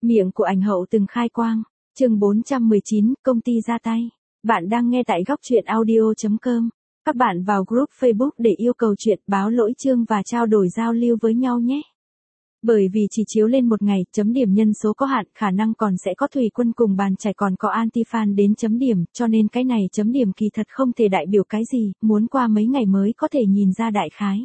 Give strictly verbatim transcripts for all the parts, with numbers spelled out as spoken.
Miệng của ảnh hậu từng khai quang. Chương bốn trăm mười chín, công ty ra tay. Bạn đang nghe tại góc truyện audio chấm com. Các bạn vào group Facebook để yêu cầu chuyện, báo lỗi chương và trao đổi giao lưu với nhau nhé. Bởi vì chỉ chiếu lên một ngày, chấm điểm nhân số có hạn, khả năng còn sẽ có thủy quân cùng bàn chải còn có anti-fan đến chấm điểm, cho nên cái này chấm điểm kỳ thật không thể đại biểu cái gì, muốn qua mấy ngày mới có thể nhìn ra đại khái.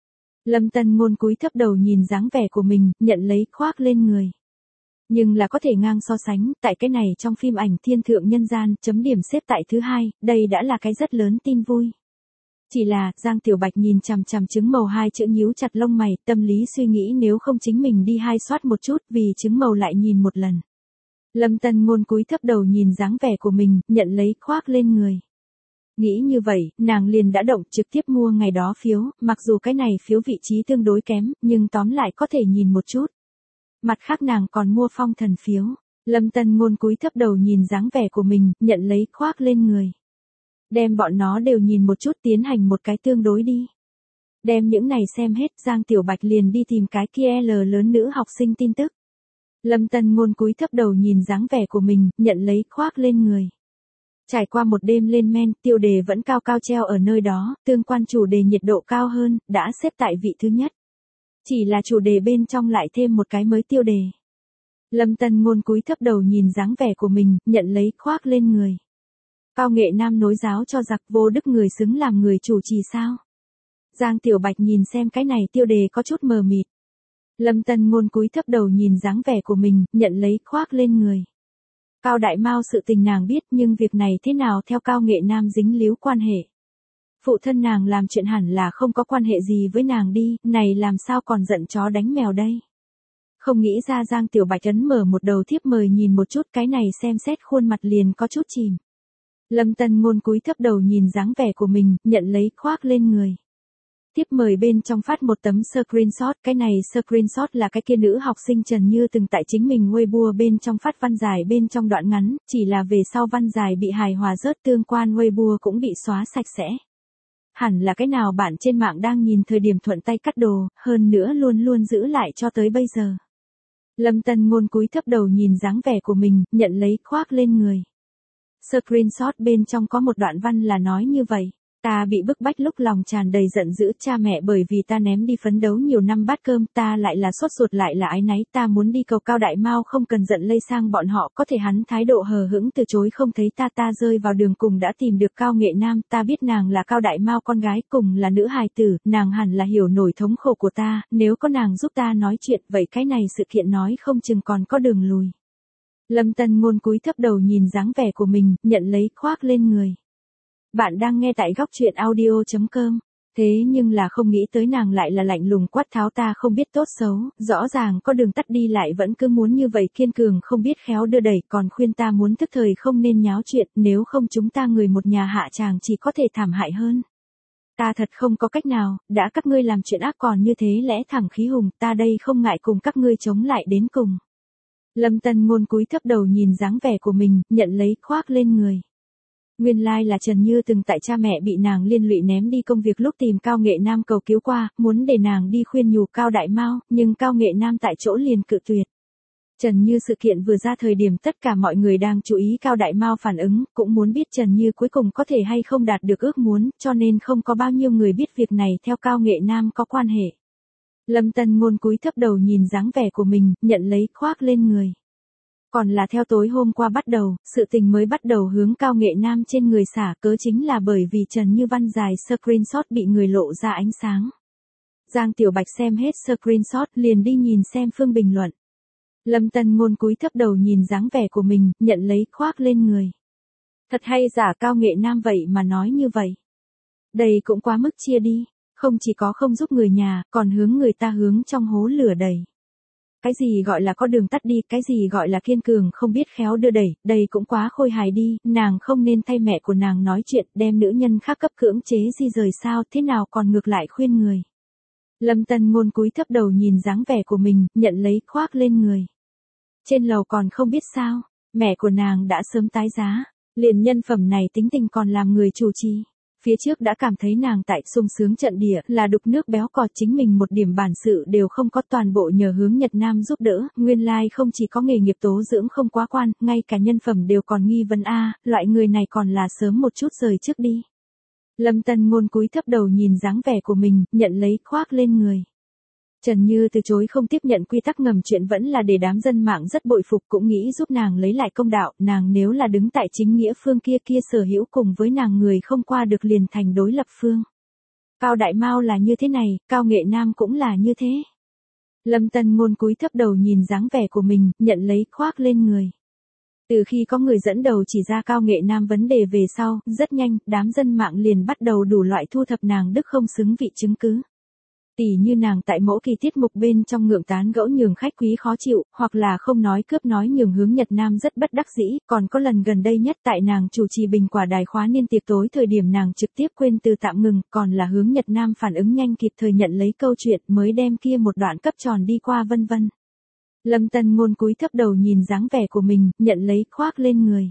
Lâm Tân Ngôn cúi thấp đầu nhìn dáng vẻ của mình, nhận lấy khoác lên người. Nhưng là có thể ngang so sánh, tại cái này trong phim ảnh Thiên Thượng Nhân Gian, chấm điểm xếp tại thứ hai, đây đã là cái rất lớn tin vui. Chỉ là, Giang Tiểu Bạch nhìn chằm chằm trứng màu hai chữ nhíu chặt lông mày, tâm lý suy nghĩ nếu không chính mình đi hai soát một chút vì trứng màu lại nhìn một lần. Lâm Tân Ngôn cúi thấp đầu nhìn dáng vẻ của mình, nhận lấy khoác lên người. Nghĩ như vậy, nàng liền đã động trực tiếp mua ngày đó phiếu, mặc dù cái này phiếu vị trí tương đối kém, nhưng tóm lại có thể nhìn một chút. Mặt khác nàng còn mua phong thần phiếu. Lâm Tân Ngôn cúi thấp đầu nhìn dáng vẻ của mình, nhận lấy khoác lên người. Đem bọn nó đều nhìn một chút tiến hành một cái tương đối đi. Đem những này xem hết, Giang Tiểu Bạch liền đi tìm cái kia L lớn nữ học sinh tin tức. Lâm Tân Ngôn cúi thấp đầu nhìn dáng vẻ của mình, nhận lấy khoác lên người. Trải qua một đêm lên men, tiêu đề vẫn cao cao treo ở nơi đó, tương quan chủ đề nhiệt độ cao hơn, đã xếp tại vị thứ nhất. Chỉ là chủ đề bên trong lại thêm một cái mới tiêu đề. Lâm Tân Ngôn cúi thấp đầu nhìn dáng vẻ của mình, nhận lấy khoác lên người. Cao nghệ nam nối giáo cho giặc vô đức người xứng làm người chủ trì sao? Giang Tiểu Bạch nhìn xem cái này tiêu đề có chút mờ mịt. Lâm Tân Ngôn cúi thấp đầu nhìn dáng vẻ của mình, nhận lấy khoác lên người. Cao Đại Mao sự tình nàng biết nhưng việc này thế nào theo Cao nghệ nam dính líu quan hệ. Phụ thân nàng làm chuyện hẳn là không có quan hệ gì với nàng đi, này làm sao còn giận chó đánh mèo đây. Không nghĩ ra Giang Tiểu Bạch ấn mở một đầu thiếp mời nhìn một chút cái này xem xét khuôn mặt liền có chút chìm. Lâm Tân Ngôn cúi thấp đầu nhìn dáng vẻ của mình, nhận lấy khoác lên người. Tiếp mời bên trong phát một tấm screenshot, cái này screenshot là cái kia nữ học sinh Trần Như từng tại chính mình Weibo bên trong phát văn dài bên trong đoạn ngắn, chỉ là về sau văn dài bị hài hòa rớt tương quan Weibo cũng bị xóa sạch sẽ. Hẳn là cái nào bạn trên mạng đang nhìn thời điểm thuận tay cắt đồ, hơn nữa luôn luôn giữ lại cho tới bây giờ. Lâm Tân Ngôn cúi thấp đầu nhìn dáng vẻ của mình, nhận lấy khoác lên người. Screenshot bên trong có một đoạn văn là nói như vậy. Ta bị bức bách lúc lòng tràn đầy giận dữ cha mẹ bởi vì ta ném đi phấn đấu nhiều năm bát cơm, ta lại là sốt ruột lại là áy náy, ta muốn đi cầu Cao Đại Mao không cần giận lây sang bọn họ, có thể hắn thái độ hờ hững từ chối không thấy ta, ta rơi vào đường cùng đã tìm được Cao Nghệ Nam, ta biết nàng là Cao Đại Mao con gái, cùng là nữ hài tử, nàng hẳn là hiểu nổi thống khổ của ta, nếu có nàng giúp ta nói chuyện, vậy cái này sự kiện nói không chừng còn có đường lùi. Lâm Tân Ngôn cúi thấp đầu nhìn dáng vẻ của mình, nhận lấy khoác lên người. Bạn đang nghe tại góc truyện audio chấm com. Thế nhưng là không nghĩ tới nàng lại là lạnh lùng quát tháo ta không biết tốt xấu, rõ ràng có đường tắt đi lại vẫn cứ muốn như vậy kiên cường không biết khéo đưa đẩy còn khuyên ta muốn thức thời không nên nháo chuyện nếu không chúng ta người một nhà hạ tràng chỉ có thể thảm hại hơn. Ta thật không có cách nào, đã các ngươi làm chuyện ác còn như thế lẽ thẳng khí hùng ta đây không ngại cùng các ngươi chống lại đến cùng. Lâm Tân Ngôn cúi thấp đầu nhìn dáng vẻ của mình, nhận lấy khoác lên người. Nguyên lai like là Trần Như từng tại cha mẹ bị nàng liên lụy ném đi công việc lúc tìm Cao Nghệ Nam cầu cứu qua, muốn để nàng đi khuyên nhủ Cao Đại Mao, nhưng Cao Nghệ Nam tại chỗ liền cự tuyệt. Trần Như sự kiện vừa ra thời điểm tất cả mọi người đang chú ý Cao Đại Mao phản ứng, cũng muốn biết Trần Như cuối cùng có thể hay không đạt được ước muốn, cho nên không có bao nhiêu người biết việc này theo Cao Nghệ Nam có quan hệ. Lâm Tân Ngôn cúi thấp đầu nhìn dáng vẻ của mình, nhận lấy khoác lên người. Còn là theo tối hôm qua bắt đầu, sự tình mới bắt đầu hướng Cao Nghệ Nam trên người xả cớ chính là bởi vì Trần Như văn dài screenshot bị người lộ ra ánh sáng. Giang Tiểu Bạch xem hết screenshot liền đi nhìn xem phương bình luận. Lâm Tân Ngôn cúi thấp đầu nhìn dáng vẻ của mình, nhận lấy khoác lên người. Thật hay giả Cao Nghệ Nam vậy mà nói như vậy. Đây cũng quá mức chia đi, không chỉ có không giúp người nhà, còn hướng người ta hướng trong hố lửa đầy. Cái gì gọi là có đường tắt đi, cái gì gọi là kiên cường không biết khéo đưa đẩy, đây cũng quá khôi hài đi, nàng không nên thay mẹ của nàng nói chuyện, đem nữ nhân khác cấp cưỡng chế di rời sao, thế nào còn ngược lại khuyên người. Lâm Tân Ngôn cúi thấp đầu nhìn dáng vẻ của mình, nhận lấy khoác lên người. Trên lầu còn không biết sao, mẹ của nàng đã sớm tái giá, liền nhân phẩm này tính tình còn làm người chủ trì. Phía trước đã cảm thấy nàng tại sung sướng trận địa là đục nước béo cò, chính mình một điểm bản sự đều không có, toàn bộ nhờ hướng Nhật Nam giúp đỡ, nguyên lai không chỉ có nghề nghiệp tố dưỡng không quá quan, ngay cả nhân phẩm đều còn nghi vấn a, loại người này còn là sớm một chút rời trước đi. Lâm Tân Ngôn cúi thấp đầu nhìn dáng vẻ của mình, nhận lấy khoác lên người. Trần Như từ chối không tiếp nhận quy tắc ngầm, chuyện vẫn là để đám dân mạng rất bội phục, cũng nghĩ giúp nàng lấy lại công đạo, nàng nếu là đứng tại chính nghĩa phương kia kia sở hữu cùng với nàng người không qua được liền thành đối lập phương. Cao Đại Mao là như thế này, Cao Nghệ Nam cũng là như thế. Lâm Tân Ngôn cúi thấp đầu nhìn dáng vẻ của mình, nhận lấy khoác lên người. Từ khi có người dẫn đầu chỉ ra Cao Nghệ Nam vấn đề về sau, rất nhanh, đám dân mạng liền bắt đầu đủ loại thu thập nàng đức không xứng vị chứng cứ. Tỷ như nàng tại mỗi kỳ tiết mục bên trong ngượng tán gẫu nhường khách quý khó chịu, hoặc là không nói cướp nói nhường hướng Nhật Nam rất bất đắc dĩ, còn có lần gần đây nhất tại nàng chủ trì bình quả đài khóa niên tiệc tối thời điểm nàng trực tiếp quên từ tạm ngừng, còn là hướng Nhật Nam phản ứng nhanh kịp thời nhận lấy câu chuyện mới đem kia một đoạn cấp tròn đi qua vân vân. Lâm Tân Ngôn cúi thấp đầu nhìn dáng vẻ của mình, nhận lấy khoác lên người.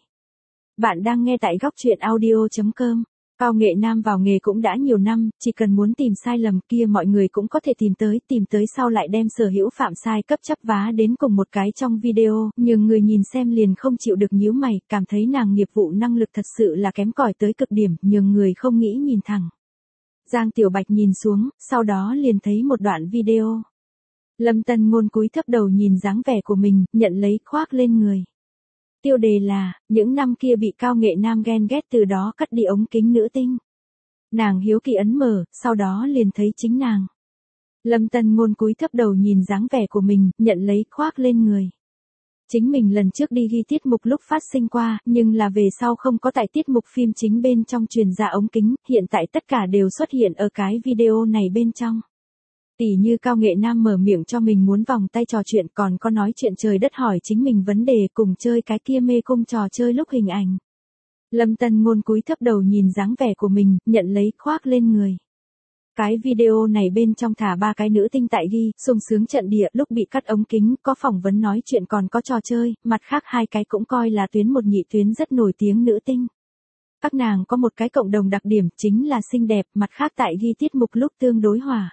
Bạn đang nghe tại góc truyện audio chấm com. Cao Nghệ Nam vào nghề cũng đã nhiều năm, chỉ cần muốn tìm sai lầm kia mọi người cũng có thể tìm tới, tìm tới sau lại đem sở hữu phạm sai cấp chấp vá đến cùng một cái trong video, nhưng người nhìn xem liền không chịu được nhíu mày, cảm thấy nàng nghiệp vụ năng lực thật sự là kém cỏi tới cực điểm, nhưng người không nghĩ nhìn thẳng. Giang Tiểu Bạch nhìn xuống, sau đó liền thấy một đoạn video. Lâm Tân Ngôn cúi thấp đầu nhìn dáng vẻ của mình, nhận lấy khoác lên người. Tiêu đề là, những năm kia bị Cao Nghệ Nam ghen ghét từ đó cắt đi ống kính nữ tinh. Nàng hiếu kỳ ấn mở, sau đó liền thấy chính nàng. Lâm Tân Ngôn cúi thấp đầu nhìn dáng vẻ của mình, nhận lấy khoác lên người. Chính mình lần trước đi ghi tiết mục lúc phát sinh qua, nhưng là về sau không có tại tiết mục phim chính bên trong truyền ra ống kính, hiện tại tất cả đều xuất hiện ở cái video này bên trong. Tỷ như Cao Nghệ Nam mở miệng cho mình muốn vòng tay trò chuyện, còn có nói chuyện trời đất hỏi chính mình vấn đề, cùng chơi cái kia mê cung trò chơi lúc hình ảnh. Lâm Tân Ngôn cúi thấp đầu nhìn dáng vẻ của mình, nhận lấy khoác lên người. Cái video này bên trong thả ba cái nữ tinh tại ghi, sung sướng trận địa, lúc bị cắt ống kính, có phỏng vấn nói chuyện còn có trò chơi, mặt khác hai cái cũng coi là tuyến một nhị tuyến rất nổi tiếng nữ tinh. Các nàng có một cái cộng đồng đặc điểm chính là xinh đẹp, mặt khác tại ghi tiết mục lúc tương đối hòa.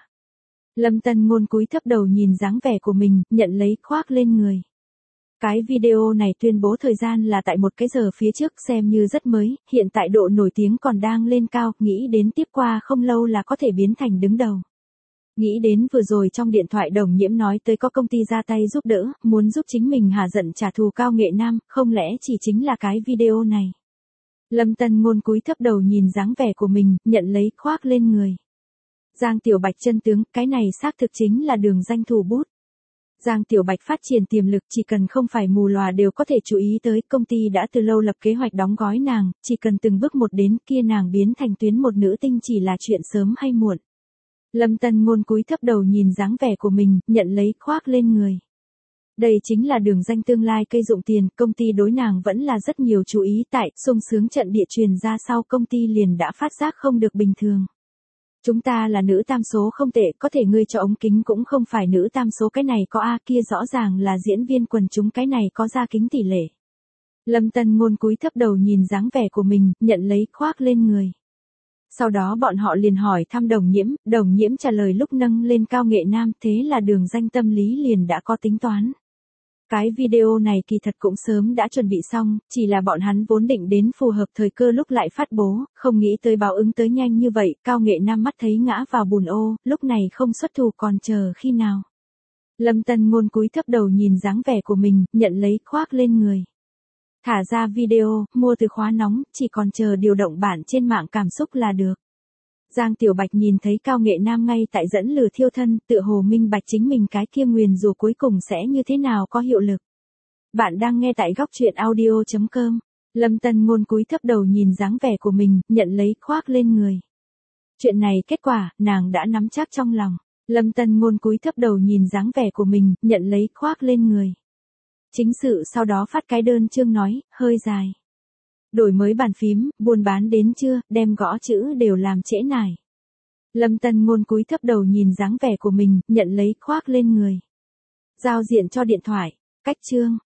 Lâm Tân Ngôn cúi thấp đầu nhìn dáng vẻ của mình, nhận lấy khoác lên người. Cái video này tuyên bố thời gian là tại một cái giờ phía trước, xem như rất mới, hiện tại độ nổi tiếng còn đang lên cao, nghĩ đến tiếp qua không lâu là có thể biến thành đứng đầu. Nghĩ đến vừa rồi trong điện thoại Đồng Nhiễm nói tới có công ty ra tay giúp đỡ, muốn giúp chính mình hạ giận trả thù Cao Nghệ Nam, không lẽ chỉ chính là cái video này. Lâm Tân Ngôn cúi thấp đầu nhìn dáng vẻ của mình, nhận lấy khoác lên người. Giang Tiểu Bạch chân tướng, cái này xác thực chính là đường danh thủ bút. Giang Tiểu Bạch phát triển tiềm lực chỉ cần không phải mù lòa đều có thể chú ý tới, công ty đã từ lâu lập kế hoạch đóng gói nàng, chỉ cần từng bước một đến kia nàng biến thành tuyến một nữ tinh chỉ là chuyện sớm hay muộn. Lâm Tân Ngôn cúi thấp đầu nhìn dáng vẻ của mình, nhận lấy khoác lên người. Đây chính là đường danh tương lai cây dụng tiền, công ty đối nàng vẫn là rất nhiều chú ý, tại sung sướng trận địa truyền ra sau công ty liền đã phát giác không được bình thường. Chúng ta là nữ tam số không tệ, có thể ngươi cho ống kính cũng không phải nữ tam số, cái này có A, kia rõ ràng là diễn viên quần chúng, cái này có ra kính tỷ lệ. Lâm Tân Ngôn cúi thấp đầu nhìn dáng vẻ của mình, nhận lấy khoác lên người. Sau đó bọn họ liền hỏi thăm Đồng Nhiễm, Đồng Nhiễm trả lời lúc nâng lên Cao Nghệ Nam, thế là đường danh tâm lý liền đã có tính toán. Cái video này kỳ thật cũng sớm đã chuẩn bị xong, chỉ là bọn hắn vốn định đến phù hợp thời cơ lúc lại phát bố, không nghĩ tới báo ứng tới nhanh như vậy, Cao Nghệ Nam mắt thấy ngã vào bùn ô, lúc này không xuất thủ còn chờ khi nào. Lâm Tân Ngôn cúi thấp đầu nhìn dáng vẻ của mình, nhận lấy khoác lên người. Thả ra video, mua từ khóa nóng, chỉ còn chờ điều động bản trên mạng cảm xúc là được. Giang Tiểu Bạch nhìn thấy Cao Nghệ Nam ngay tại dẫn lửa thiêu thân, tựa hồ minh bạch chính mình cái kia nguyền rủa cuối cùng sẽ như thế nào có hiệu lực. Bạn đang nghe tại góc truyện audio chấm com. Lâm Tân Ngôn cúi thấp đầu nhìn dáng vẻ của mình, nhận lấy khoác lên người. Chuyện này kết quả, nàng đã nắm chắc trong lòng. Lâm Tân Ngôn cúi thấp đầu nhìn dáng vẻ của mình, nhận lấy khoác lên người. Chính sự sau đó phát cái đơn chương nói, hơi dài. Đổi mới bàn phím, buôn bán đến chưa, đem gõ chữ đều làm trễ nải. Lâm Tân Ngôn cúi thấp đầu nhìn dáng vẻ của mình, nhận lấy khoác lên người. Giao diện cho điện thoại, cách chương,